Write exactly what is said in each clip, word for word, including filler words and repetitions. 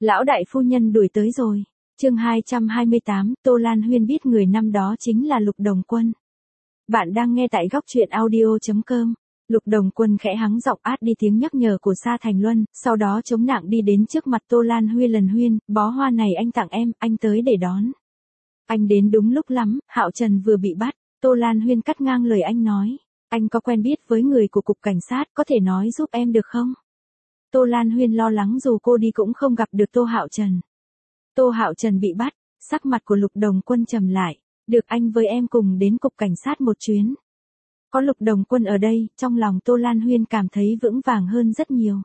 Lão đại phu nhân đuổi tới rồi. Chương hai trăm hai mươi tám, Tô Lan Huyên biết người năm đó chính là Lục Đồng Quân. Bạn đang nghe tại góc truyện audio chấm com. Lục Đồng Quân khẽ hắng giọng át đi tiếng nhắc nhở của Sa Thành Luân, sau đó chống nặng đi đến trước mặt Tô Lan Huyên. Lần Huyên, bó hoa này anh tặng em, anh tới để đón. Anh đến đúng lúc lắm, Hạo Trần vừa bị bắt. Tô Lan Huyên cắt ngang lời anh nói. Anh có quen biết với người của cục cảnh sát, có thể nói giúp em được không? Tô Lan Huyên lo lắng dù cô đi cũng không gặp được Tô Hạo Trần. Tô Hạo Trần bị bắt, sắc mặt của Lục Đồng Quân trầm lại. Được, anh với em cùng đến cục cảnh sát một chuyến. Có Lục Đồng Quân ở đây, trong lòng Tô Lan Huyên cảm thấy vững vàng hơn rất nhiều.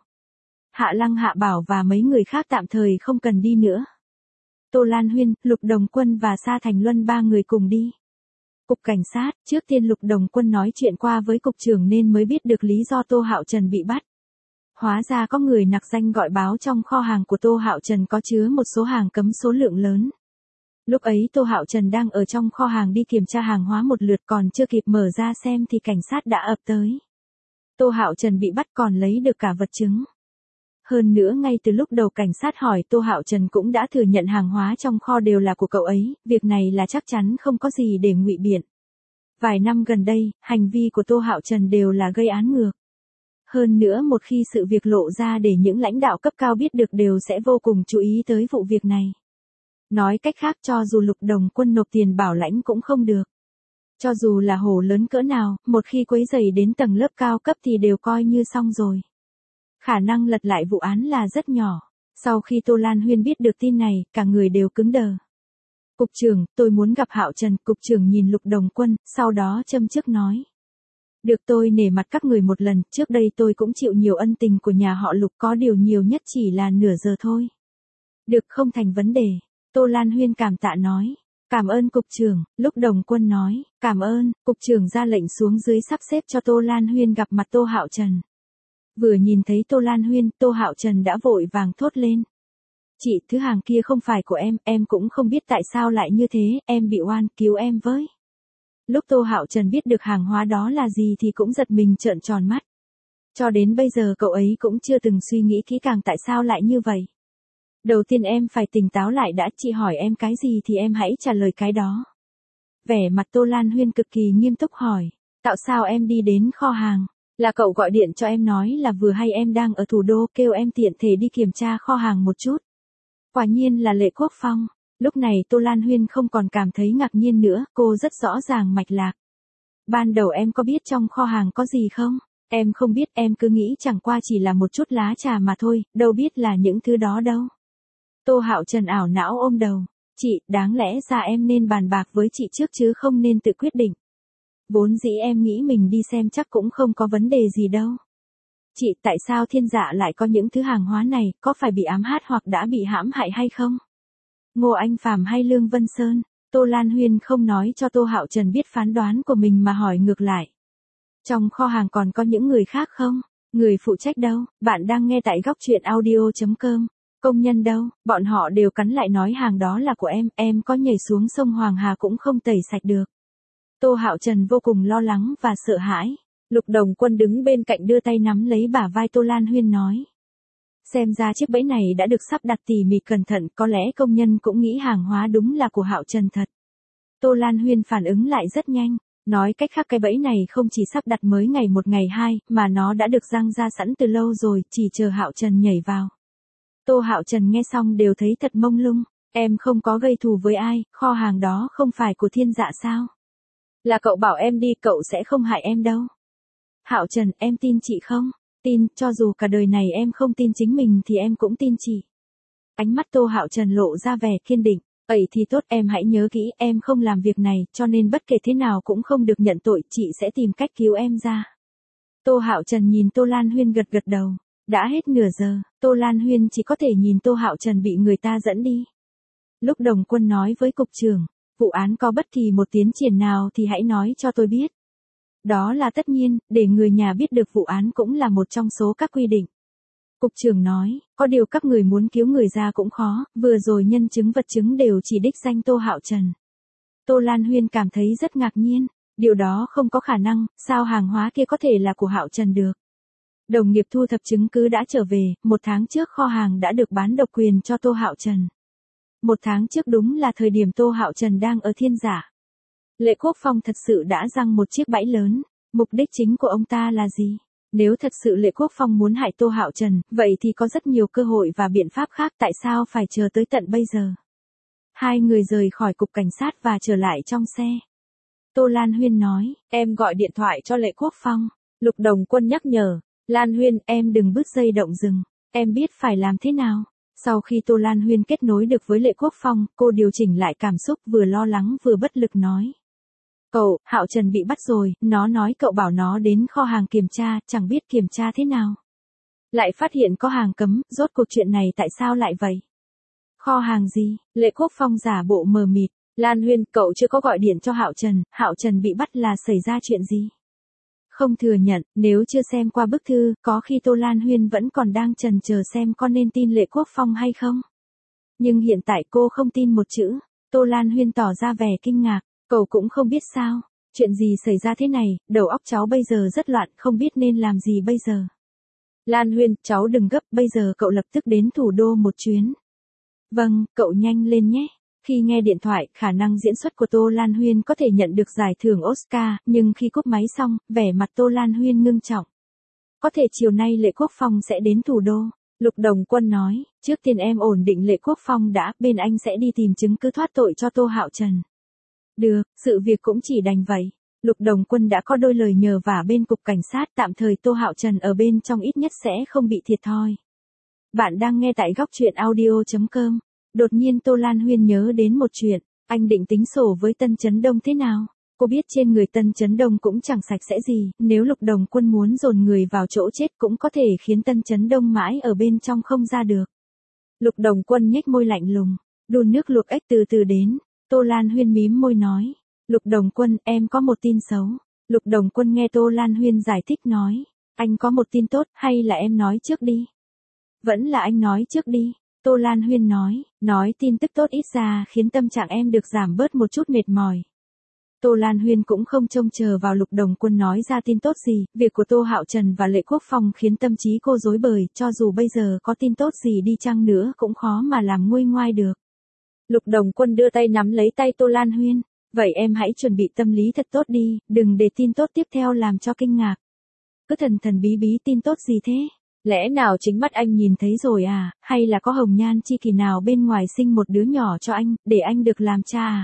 Hạ Lăng, Hạ Bảo và mấy người khác tạm thời không cần đi nữa. Tô Lan Huyên, Lục Đồng Quân và Sa Thành Luân ba người cùng đi. Cục cảnh sát, trước tiên Lục Đồng Quân nói chuyện qua với cục trưởng nên mới biết được lý do Tô Hạo Trần bị bắt. Hóa ra có người nặc danh gọi báo trong kho hàng của Tô Hạo Trần có chứa một số hàng cấm số lượng lớn. Lúc ấy Tô Hạo Trần đang ở trong kho hàng đi kiểm tra hàng hóa một lượt, còn chưa kịp mở ra xem thì cảnh sát đã ập tới. Tô Hạo Trần bị bắt còn lấy được cả vật chứng. Hơn nữa ngay từ lúc đầu cảnh sát hỏi Tô Hạo Trần cũng đã thừa nhận hàng hóa trong kho đều là của cậu ấy, việc này là chắc chắn không có gì để ngụy biện. Vài năm gần đây, hành vi của Tô Hạo Trần đều là gây án ngược. Hơn nữa một khi sự việc lộ ra để những lãnh đạo cấp cao biết được đều sẽ vô cùng chú ý tới vụ việc này. Nói cách khác, cho dù Lục Đồng Quân nộp tiền bảo lãnh cũng không được. Cho dù là hổ lớn cỡ nào, một khi quấy rầy đến tầng lớp cao cấp thì đều coi như xong rồi. Khả năng lật lại vụ án là rất nhỏ. Sau khi Tô Lan Huyên biết được tin này, cả người đều cứng đờ. Cục trưởng, tôi muốn gặp Hạo Trần. Cục trưởng nhìn Lục Đồng Quân, sau đó châm chước nói. Được, tôi nể mặt các người một lần, trước đây tôi cũng chịu nhiều ân tình của nhà họ Lục, có điều nhiều nhất chỉ là nửa giờ thôi. Được, không thành vấn đề. Tô Lan Huyên cảm tạ nói. Cảm ơn cục trưởng. Lục Đồng Quân nói. Cảm ơn. Cục trưởng ra lệnh xuống dưới sắp xếp cho Tô Lan Huyên gặp mặt Tô Hạo Trần. Vừa nhìn thấy Tô Lan Huyên, Tô Hạo Trần đã vội vàng thốt lên. Chị, thứ hàng kia không phải của em, em cũng không biết tại sao lại như thế, em bị oan, cứu em với. Lúc Tô Hạo Trần biết được hàng hóa đó là gì thì cũng giật mình trợn tròn mắt. Cho đến bây giờ cậu ấy cũng chưa từng suy nghĩ kỹ càng tại sao lại như vậy. Đầu tiên em phải tỉnh táo lại đã, chị hỏi em cái gì thì em hãy trả lời cái đó. Vẻ mặt Tô Lan Huyên cực kỳ nghiêm túc hỏi. Tại sao em đi đến kho hàng? Là cậu gọi điện cho em nói là vừa hay em đang ở thủ đô, kêu em tiện thể đi kiểm tra kho hàng một chút. Quả nhiên là Lệ Quốc Phong. Lúc này Tô Lan Huyên không còn cảm thấy ngạc nhiên nữa, cô rất rõ ràng mạch lạc. Ban đầu em có biết trong kho hàng có gì không? Em không biết, em cứ nghĩ chẳng qua chỉ là một chút lá trà mà thôi, đâu biết là những thứ đó đâu. Tô Hạo Trần ảo não ôm đầu. Chị, đáng lẽ ra em nên bàn bạc với chị trước chứ không nên tự quyết định. Vốn dĩ em nghĩ mình đi xem chắc cũng không có vấn đề gì đâu. Chị, tại sao Thiên Dạ lại có những thứ hàng hóa này, có phải bị ám sát hoặc đã bị hãm hại hay không? Ngô Anh Phàm hay Lương Vân Sơn? Tô Lan Huyên không nói cho Tô Hạo Trần biết phán đoán của mình mà hỏi ngược lại. Trong kho hàng còn có những người khác không? Người phụ trách đâu? Bạn đang nghe tại góc truyện audio chấm com. Công nhân đâu? Bọn họ đều cắn lại nói hàng đó là của em, em có nhảy xuống sông Hoàng Hà cũng không tẩy sạch được. Tô Hạo Trần vô cùng lo lắng và sợ hãi. Lục Đồng Quân đứng bên cạnh đưa tay nắm lấy bả vai Tô Lan Huyên nói. Xem ra chiếc bẫy này đã được sắp đặt tỉ mỉ cẩn thận, có lẽ công nhân cũng nghĩ hàng hóa đúng là của Hạo Trần thật. Tô Lan Huyên phản ứng lại rất nhanh, nói cách khác cái bẫy này không chỉ sắp đặt mới ngày một ngày hai, mà nó đã được giăng ra sẵn từ lâu rồi, chỉ chờ Hạo Trần nhảy vào. Tô Hạo Trần nghe xong đều thấy thật mông lung, em không có gây thù với ai, kho hàng đó không phải của Thiên Dạ sao? Là cậu bảo em đi, cậu sẽ không hại em đâu. Hạo Trần, em tin chị không? Tin, cho dù cả đời này em không tin chính mình thì em cũng tin chị. Ánh mắt Tô Hạo Trần lộ ra vẻ kiên định. Vậy thì tốt, em hãy nhớ kỹ, em không làm việc này, cho nên bất kể thế nào cũng không được nhận tội, chị sẽ tìm cách cứu em ra. Tô Hạo Trần nhìn Tô Lan Huyên gật gật đầu. Đã hết nửa giờ, Tô Lan Huyên chỉ có thể nhìn Tô Hạo Trần bị người ta dẫn đi. Lúc Đồng Quân nói với cục trưởng, vụ án có bất kỳ một tiến triển nào thì hãy nói cho tôi biết. Đó là tất nhiên, để người nhà biết được vụ án cũng là một trong số các quy định. Cục trưởng nói, có điều các người muốn cứu người ra cũng khó, vừa rồi nhân chứng vật chứng đều chỉ đích danh Tô Hạo Trần. Tô Lan Huyên cảm thấy rất ngạc nhiên, điều đó không có khả năng, sao hàng hóa kia có thể là của Hạo Trần được. Đồng nghiệp thu thập chứng cứ đã trở về, một tháng trước kho hàng đã được bán độc quyền cho Tô Hạo Trần. Một tháng trước đúng là thời điểm Tô Hạo Trần đang ở Thiên Giả. Lệ Quốc Phong thật sự đã giăng một chiếc bẫy lớn, mục đích chính của ông ta là gì? Nếu thật sự Lệ Quốc Phong muốn hại Tô Hạo Trần, vậy thì có rất nhiều cơ hội và biện pháp khác, tại sao phải chờ tới tận bây giờ? Hai người rời khỏi cục cảnh sát và trở lại trong xe. Tô Lan Huyên nói, em gọi điện thoại cho Lệ Quốc Phong. Lục Đồng Quân nhắc nhở, Lan Huyên, em đừng bứt dây động rừng, em biết phải làm thế nào. Sau khi Tô Lan Huyên kết nối được với Lệ Quốc Phong, cô điều chỉnh lại cảm xúc, vừa lo lắng vừa bất lực nói. Cậu, Hạo Trần bị bắt rồi, nó nói cậu bảo nó đến kho hàng kiểm tra, chẳng biết kiểm tra thế nào. Lại phát hiện có hàng cấm, rốt cuộc chuyện này tại sao lại vậy? Kho hàng gì? Lệ Quốc Phong giả bộ mờ mịt. Lan Huyên, cậu chưa có gọi điện cho Hạo Trần, Hạo Trần bị bắt là xảy ra chuyện gì? Không thừa nhận, nếu chưa xem qua bức thư, có khi Tô Lan Huyên vẫn còn đang chần chờ xem có nên tin Lệ Quốc Phong hay không. Nhưng hiện tại cô không tin một chữ. Tô Lan Huyên tỏ ra vẻ kinh ngạc, cậu cũng không biết sao. Chuyện gì xảy ra thế này, đầu óc cháu bây giờ rất loạn, không biết nên làm gì bây giờ. Lan Huyên, cháu đừng gấp, bây giờ cậu lập tức đến thủ đô một chuyến. Vâng, cậu nhanh lên nhé. Khi nghe điện thoại, khả năng diễn xuất của Tô Lan Huyên có thể nhận được giải thưởng Oscar, nhưng khi cúp máy xong, vẻ mặt Tô Lan Huyên ngưng trọng. Có thể chiều nay Lệ Quốc Phong sẽ đến thủ đô. Lục Đồng Quân nói, trước tiên em ổn định Lệ Quốc Phong đã, bên anh sẽ đi tìm chứng cứ thoát tội cho Tô Hạo Trần. Được, sự việc cũng chỉ đành vậy. Lục Đồng Quân đã có đôi lời nhờ vả bên cục cảnh sát, tạm thời Tô Hạo Trần ở bên trong ít nhất sẽ không bị thiệt thòi. Bạn đang nghe tại góc truyện audio chấm com. Đột nhiên Tô Lan Huyên nhớ đến một chuyện, anh định tính sổ với Tân Chấn Đông thế nào? Cô biết trên người Tân Chấn Đông cũng chẳng sạch sẽ gì, nếu Lục Đồng Quân muốn dồn người vào chỗ chết cũng có thể khiến Tân Chấn Đông mãi ở bên trong không ra được. Lục Đồng Quân nhếch môi lạnh lùng, đun nước luộc ếch từ từ đến. Tô Lan Huyên mím môi nói, Lục Đồng Quân, em có một tin xấu. Lục Đồng Quân nghe Tô Lan Huyên giải thích nói, anh có một tin tốt, hay là em nói trước đi? Vẫn là anh nói trước đi. Tô Lan Huyên nói, nói tin tức tốt ít ra khiến tâm trạng em được giảm bớt một chút mệt mỏi. Tô Lan Huyên cũng không trông chờ vào Lục Đồng Quân nói ra tin tốt gì, việc của Tô Hạo Trần và Lệ Quốc Phong khiến tâm trí cô rối bời, cho dù bây giờ có tin tốt gì đi chăng nữa cũng khó mà làm nguôi ngoai được. Lục Đồng Quân đưa tay nắm lấy tay Tô Lan Huyên, vậy em hãy chuẩn bị tâm lý thật tốt đi, đừng để tin tốt tiếp theo làm cho kinh ngạc. Cứ thần thần bí bí tin tốt gì thế? Lẽ nào chính mắt anh nhìn thấy rồi à, hay là có hồng nhan chi kỷ nào bên ngoài sinh một đứa nhỏ cho anh, để anh được làm cha à?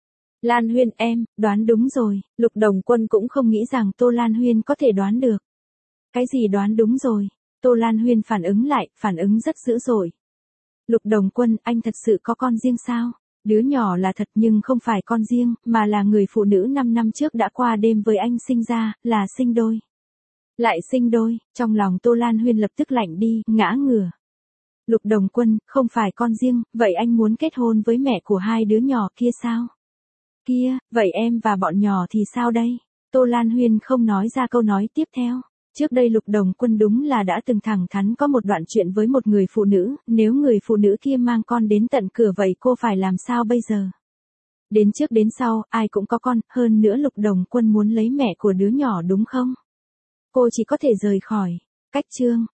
Lan Huyên, em, đoán đúng rồi. Lục Đồng Quân cũng không nghĩ rằng Tô Lan Huyên có thể đoán được. Cái gì đoán đúng rồi? Tô Lan Huyên phản ứng lại, phản ứng rất dữ dội. Lục Đồng Quân, anh thật sự có con riêng sao? Đứa nhỏ là thật nhưng không phải con riêng, mà là người phụ nữ năm năm trước đã qua đêm với anh sinh ra, là sinh đôi. Lại sinh đôi, trong lòng Tô Lan Huyên lập tức lạnh đi, ngã ngửa. Lục Đồng Quân, không phải con riêng, vậy anh muốn kết hôn với mẹ của hai đứa nhỏ kia sao? Kia, vậy em và bọn nhỏ thì sao đây? Tô Lan Huyên không nói ra câu nói tiếp theo. Trước đây Lục Đồng Quân đúng là đã từng thẳng thắn có một đoạn chuyện với một người phụ nữ, nếu người phụ nữ kia mang con đến tận cửa vậy cô phải làm sao bây giờ? Đến trước đến sau, ai cũng có con, hơn nữa Lục Đồng Quân muốn lấy mẹ của đứa nhỏ đúng không? Cô chỉ có thể rời khỏi. Cách chương.